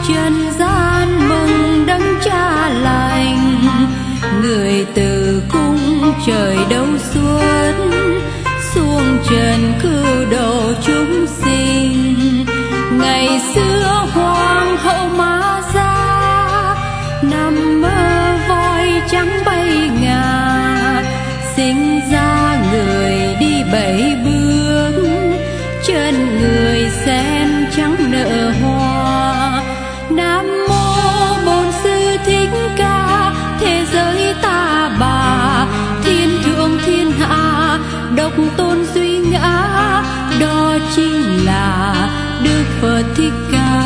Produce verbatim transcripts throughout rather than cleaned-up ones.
trần gian mừng đấng Cha lành, người từ cung trời đâu xuất xuống trần cứu độ chúng sinh. Ngày xưa hoàng hậu Ma Gia nằm mơ voi trắng bay ngà, sinh ra người đi bảy bước, chân người sen trắng nở hoa. Nam mô Bổn Sư Thích Ca, thế giới ta bà, thiên thượng thiên hạ, độc tôn duy ngã, đó chính là Đức Phật Thích Ca.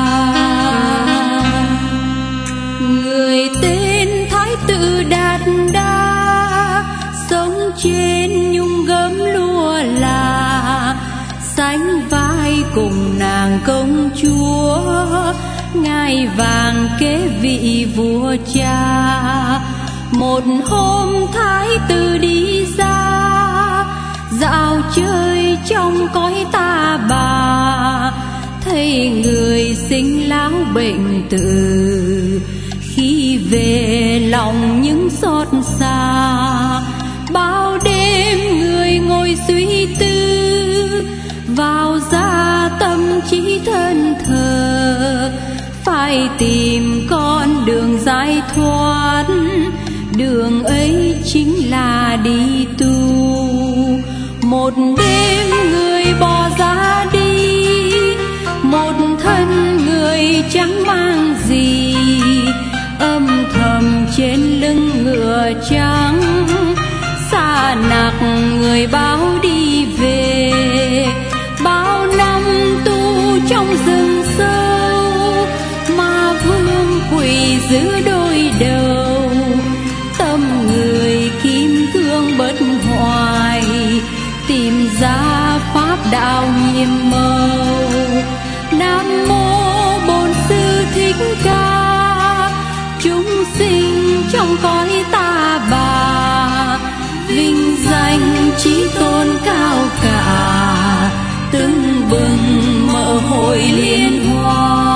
Người tên Thái tử Đạt Đa, sống trên nhung gấm lụa là, sánh vai cùng nàng công chúa, ngai vàng kế vị vua cha. Một hôm Thái tử đi ra, dạo chơi trong cõi ta bà, thấy người sinh lão bệnh tử, khi về lòng những xót xa. Bao đêm người ngồi suy tư, vào ra tâm trí thân thờ, phải tìm con đường giải thoát, đường ấy chính là đi tu. Một đêm người bỏ ra đi, một thân người chẳng mang gì, âm thầm trên lưng ngựa trắng, xa nặc người báo đi về. Bao năm tu trong rừng sâu, ma vương quỷ giữ đôi đầu, tâm người kim cương bất hoại, tìm ra pháp đạo nhiệm màu. Nam mô Bổn Sư Thích Ca, chúng sinh trong cõi ta bà, vinh danh chí tôn cao cả, tưng bừng mở hội liên hoa.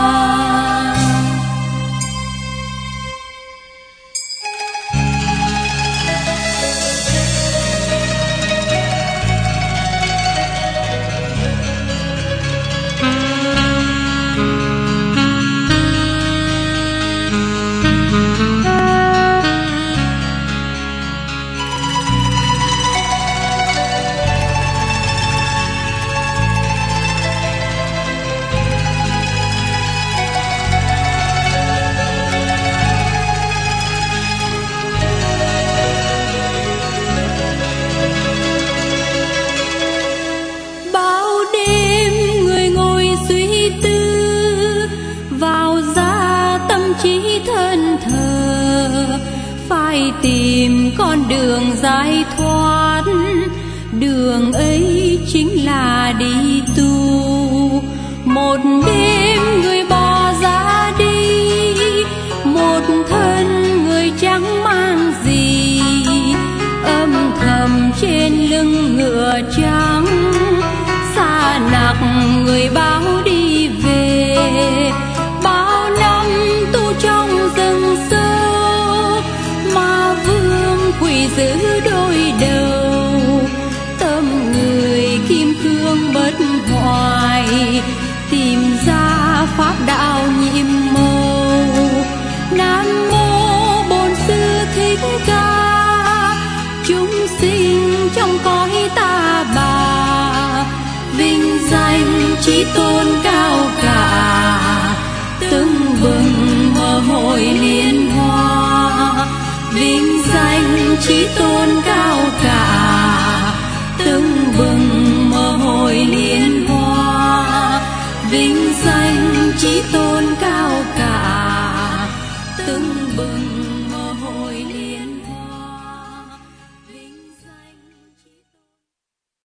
Tìm con đường giải thoát, đường ấy chính là đi tu. Một đêm người bỏ ra đi, một thân người chẳng mang gì, âm thầm trên lưng ngựa trắng, xa nặc người báo đi về. Bao năm tu trong rừng sâu, ma vương quỷ giữ đôi đầu, tâm người kim cương bất hoại, tìm ra pháp đạo nhiệm màu. Nam mô Bổn Sư Thích Ca, chúng sinh trong cõi ta bà, vinh danh chí tôn cao cả, tưng bừng mở hội liên hoa. Vinh danh chí tôn cao